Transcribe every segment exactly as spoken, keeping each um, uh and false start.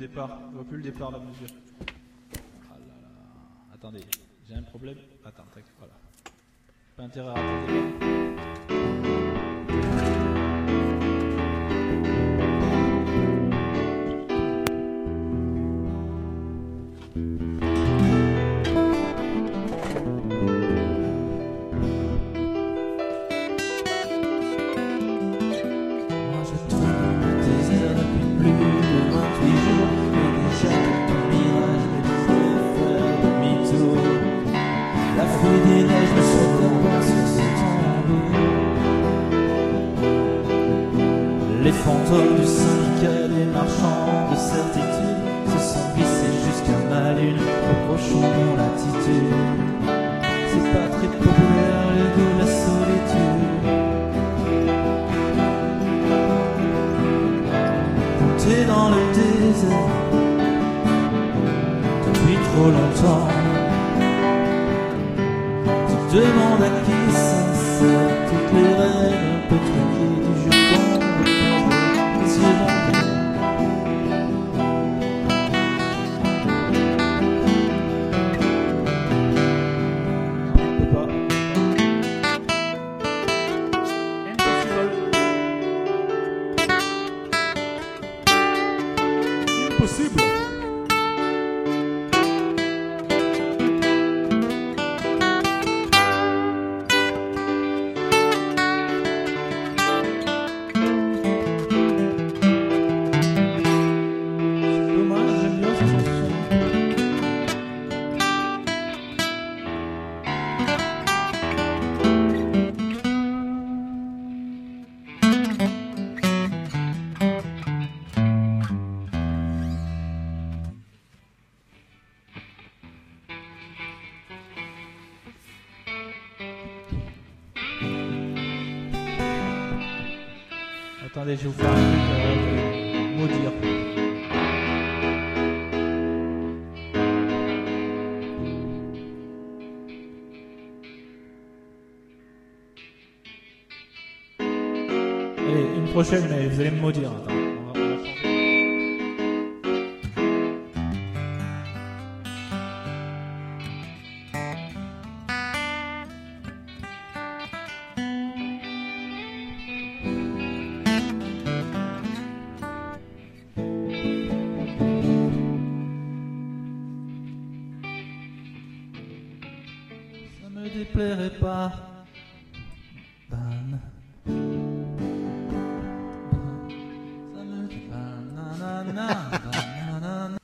départ. Je vois plus le départ de la mesure. Ah là là. Attendez, j'ai un problème. Attends, tac, voilà. Pas intérêt à rater le départ. Les fantômes du syndicat des marchands de certitude se sont glissés jusqu'à ma lune, reprochons mon attitude. C'est pas très populaire le goût de la solitude. T'es dans le désert depuis trop longtemps. Tu demandes à qui ça sert toutes les règles un peu truquées du jeu d'ombre. Attendez, je vais vous faire un truc euh, maudire. Allez, une prochaine, mais vous allez me maudire. Attends, on va, on va changer. Ça me déplairait pas. Ban. Ça me déplairait pas.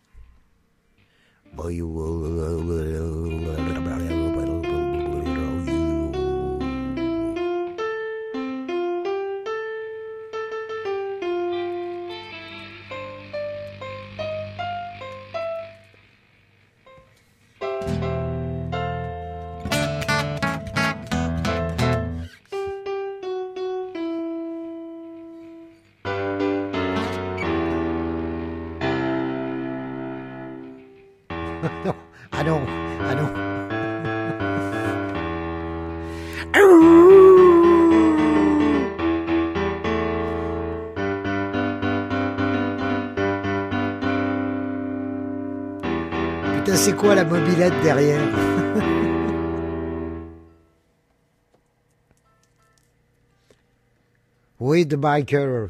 No, I don't. I don't. Putain, c'est quoi la mobilette derrière? Oui, the biker.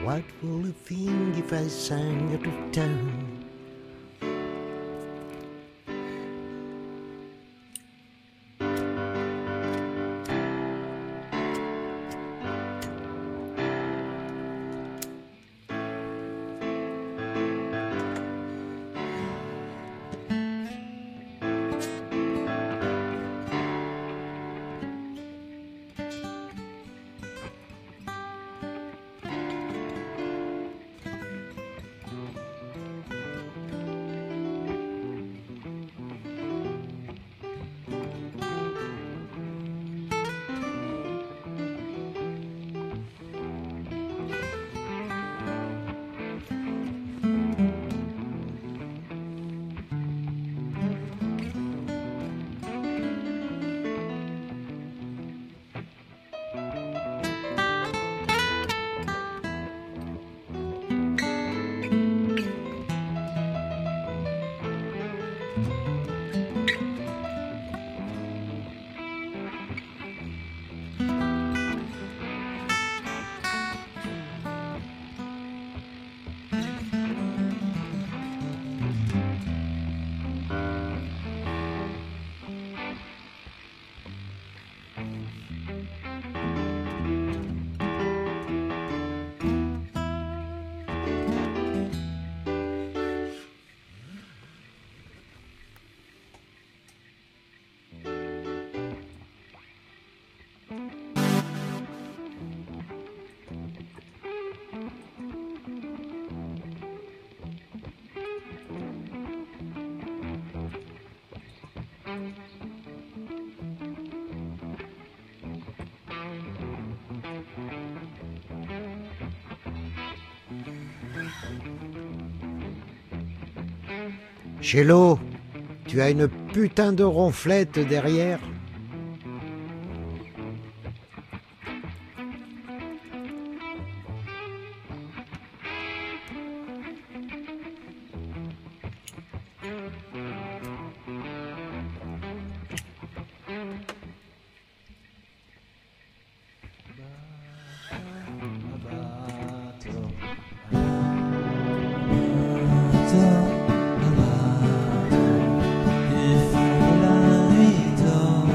What will you think if I sang out of town? Chello, tu as une putain de ronflette derrière. Il fait la nuit dort.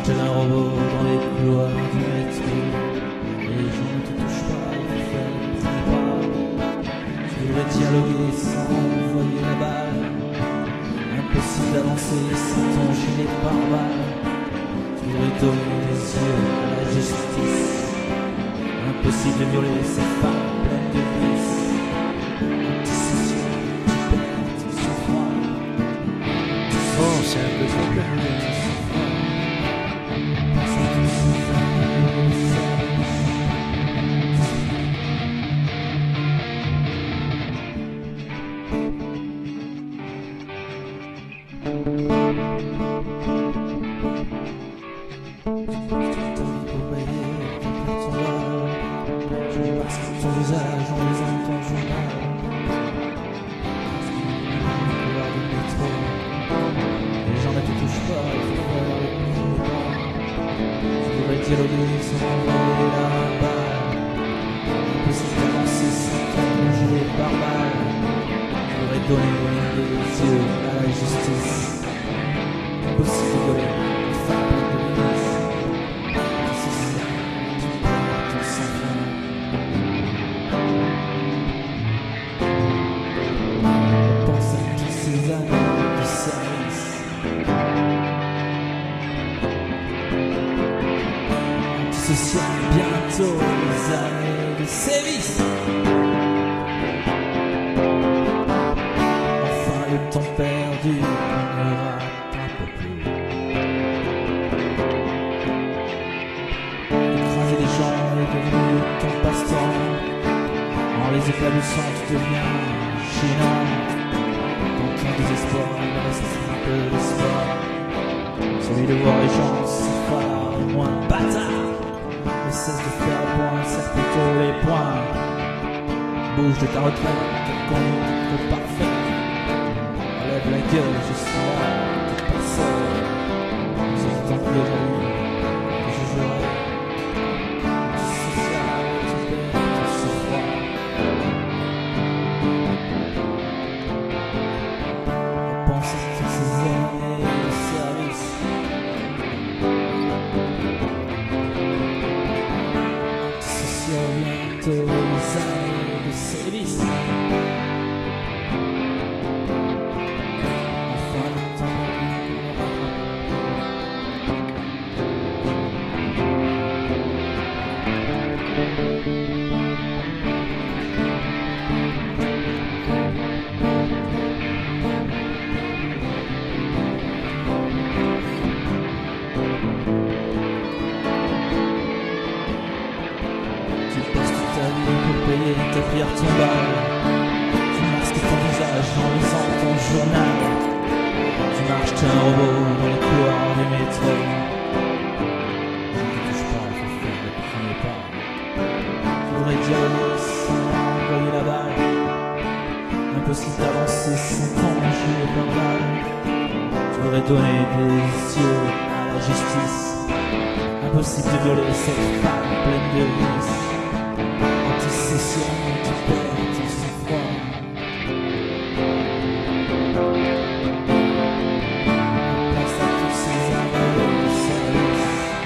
tel un robot dans les couloirs du métro. Les gens ne te touchent pas, il faut faire le premier pas. Tu voudrais dialoguer sans envoyer la balle. Impossible d'avancer sans ton gilet pare-balles. Tu voudrais donner les yeux à la justice. Impossible de violer cette femme pleine de vices. Antisocial, tu perds ton sang-froid. Oh, c'est un peu complet. Pense à tous ces années de service. Ton visage en lisant ton journal. Couloir du métro. Les gens ne te touchent pas, il faut faire le premier pas. Tu voudrais dialoguer sans envoyer la balle. Impossible d'avancer sans ton gilet pare-balles. Tu voudrais donner les yeux à la justice. Impossible de violer une femme de milice. Antisocial, tu perds ton sang-froid. Pense à toutes ces années de service. Antisocial, bientôt les années de sévice. Enfin le temps perdu qu'on ne rattrape plus. Écraser les gens est devenu ton passe-temps. En les éclaboussant tu deviens gênant. Dans ton désespoir il reste un peu d'espoir. Celui de voir les gens s'effarer moins bâtard. Ne cesse de faire le point, serre plutôt les poings. Bouge de ta retraite, ta conduite est trop parfaite. Lève la gueule, je suis là, t'es pas seul. C'est d'autant plus jaloux que je jurerai. Antisocial, tu perds ton sang-froid. Pense à toutes ces années de service. Antisocial, bientôt les années de service. Enfin le temps perdu qu'on ne Tu passes toute ta vie pour payer ta pierre tombale. Tu masques ton visage en lisant ton journal. Tu marches tel un robot dans les couloirs du métro. Je ne te touche pas, il faut faire le premier pas. Tu voudrais dialoguer sans envoyer la balle. Impossible d'avancer sans ton gilet pare-balles. Tu voudrais donner des yeux à la justice. Impossible de violer cette femme pleine de vices. Antisocial, tu perds ton sang-froid. Pense à toutes ces années de service.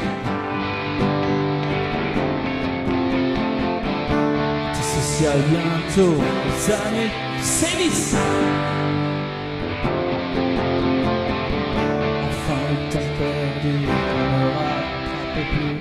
Antisocial, bientôt les années de sévice. Enfin le temps perdu qu'on ne rattrape plus.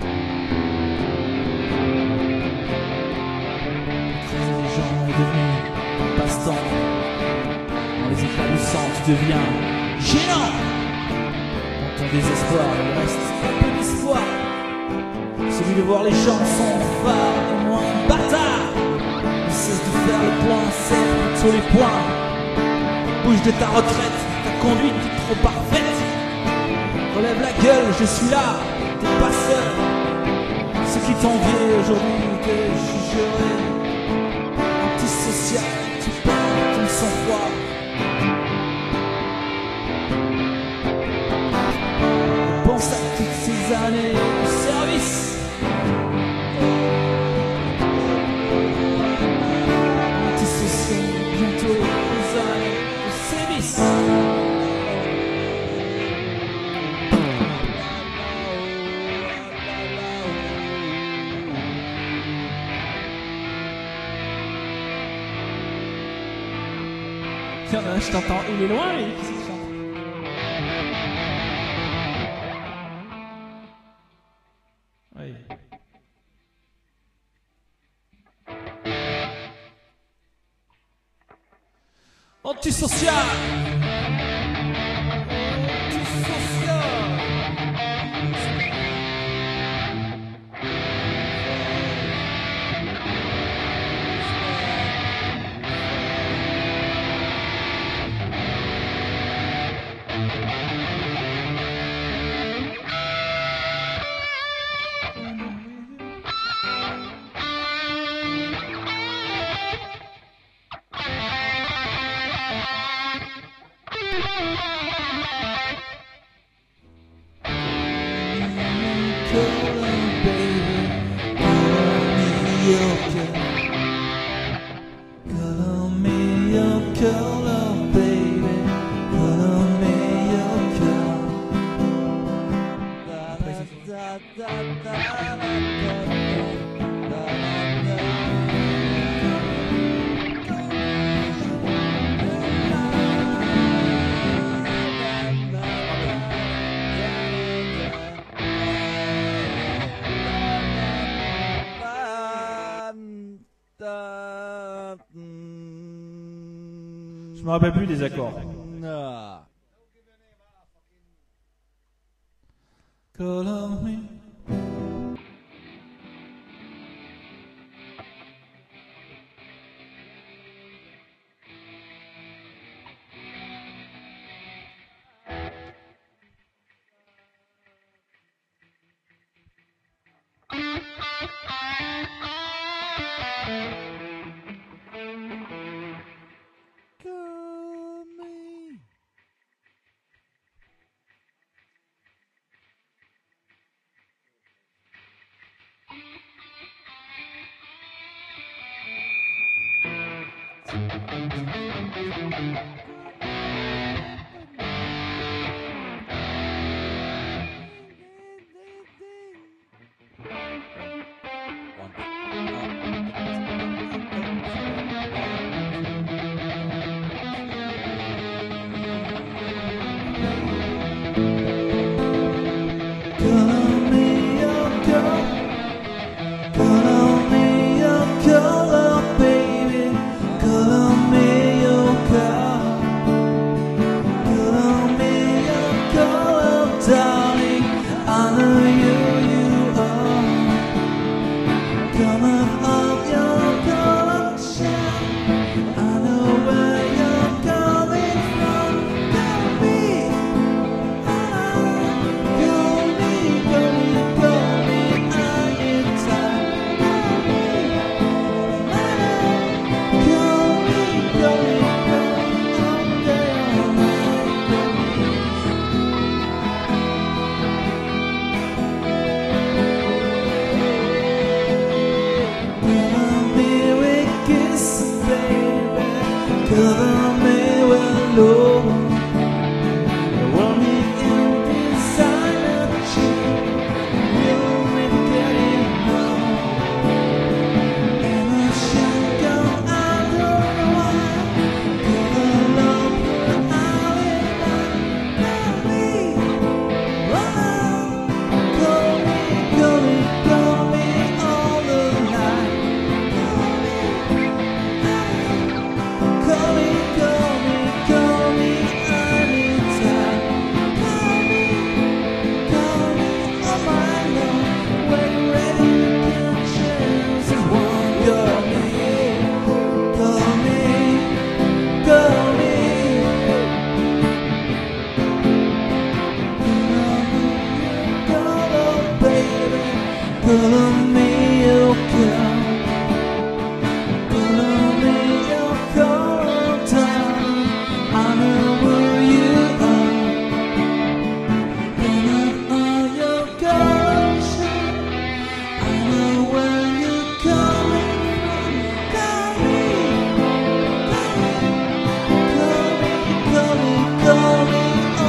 Écraser les gens est devenu un passe-temps. En les éclaboussant tu deviens gênant. Dans ton désespoir il reste un peu d'espoir. Celui de voir les gens s'enfarger et moins bâtards. Ne cesse de faire le point, serre plutôt les poings. Bouge de ta retraite, ta conduite est trop parfaite. Relève la gueule, je suis là, t'es pas seul. Ceux qui t'envient aujourd'hui te jugeraient. Antisocial, tu perds ton sang-froid. Pense à toutes ces années de service. Antisocial, bientôt les années de sévice. Comme, je t'entends, il est loin, mais qui c'est qui chante? Oui. Antisocial. Je me rappelle plus des accords. Color me.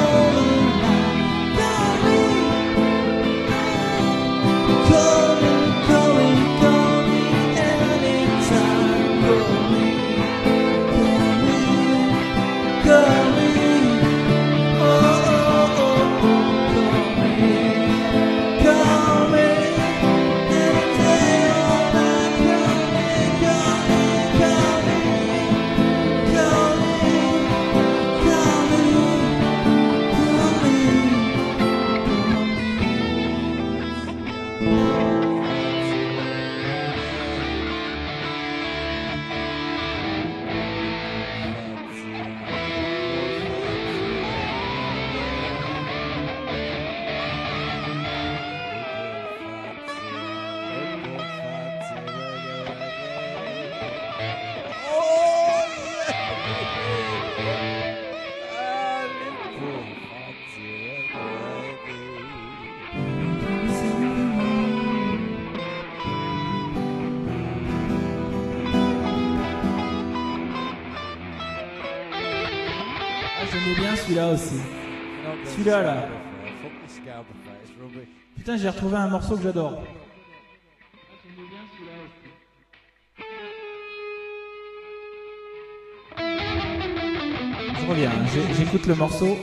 Calling celui-là aussi. Celui-là, là. Putain, j'ai retrouvé un morceau que j'adore. Je reviens, hein, j'ai- j'écoute le morceau.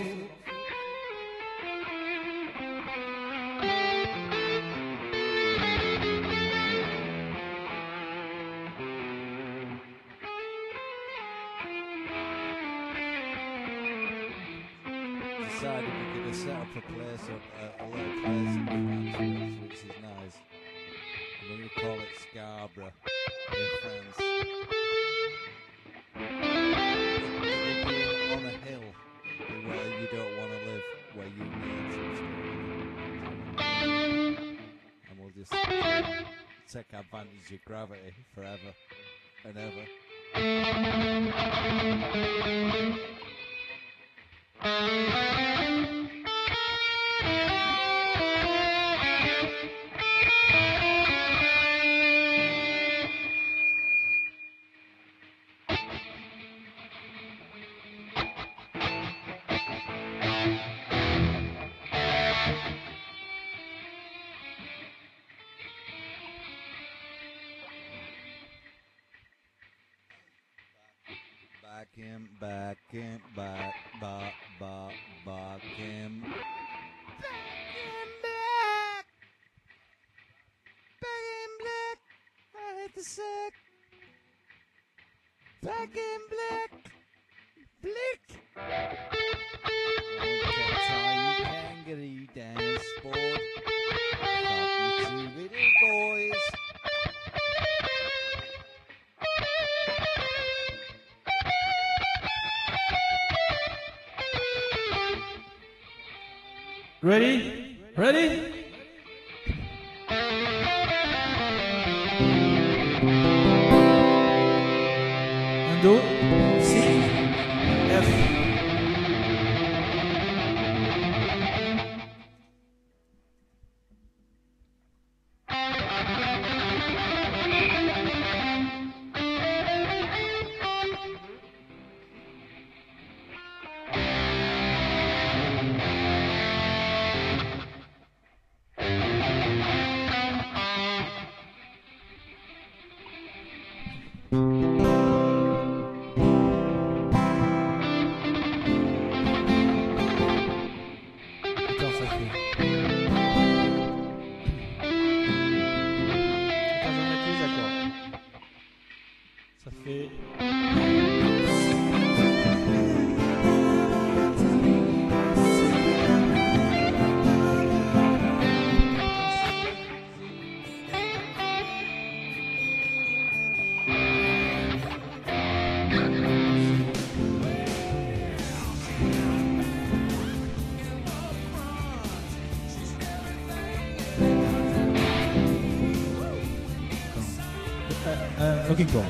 Decided we're going to set up a place, a, a little place in France, which is nice. And we're going to call it Scarborough in France. We're doing on a hill where you don't want to live, where you need to. And we'll just take advantage of gravity forever and ever. Back him, back him, back, back, back, back him. Back him back! Back him black! I hate to say it. Back him black! Blick! You kangaroo dance sport. Fuck you two little boys. Ready? Ready? Un, deux, C, F. Attends, ça fait. Attends, je vais mettre les accords. Ça fait. Uh, uh, looking for.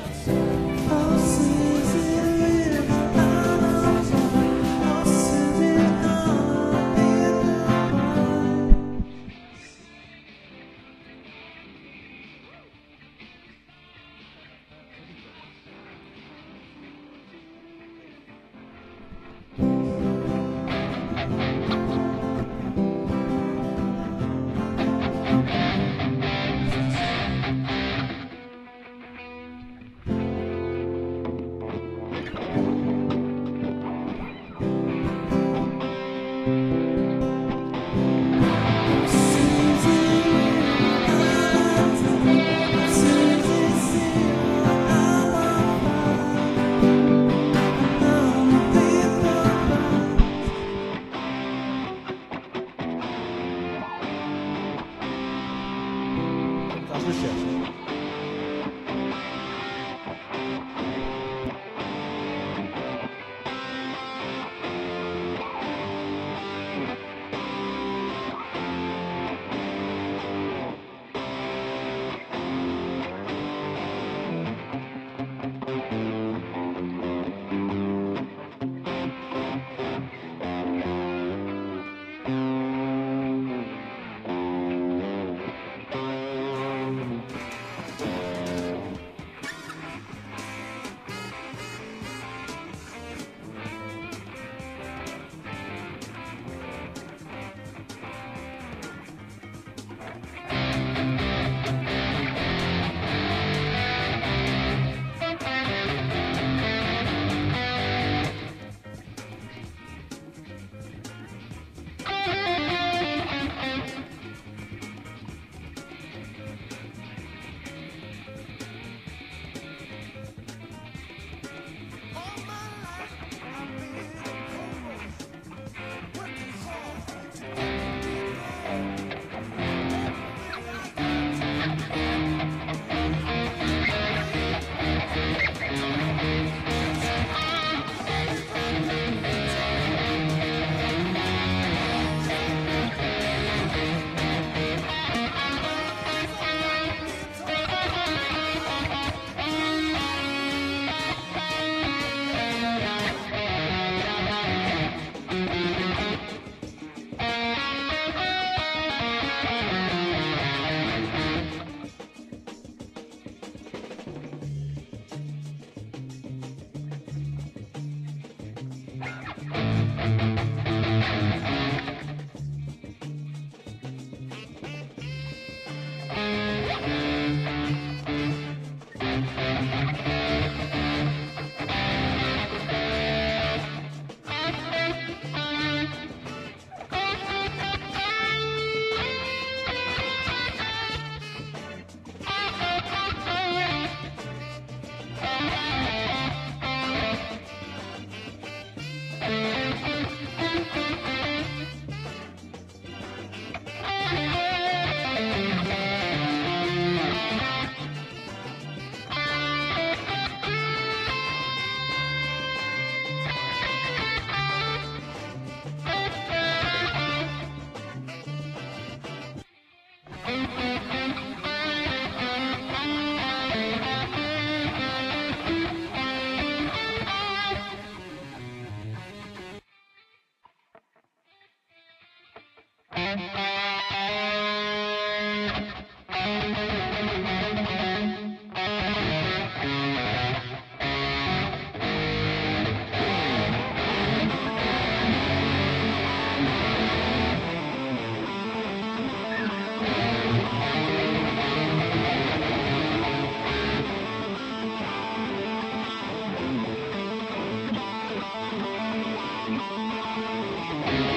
Thank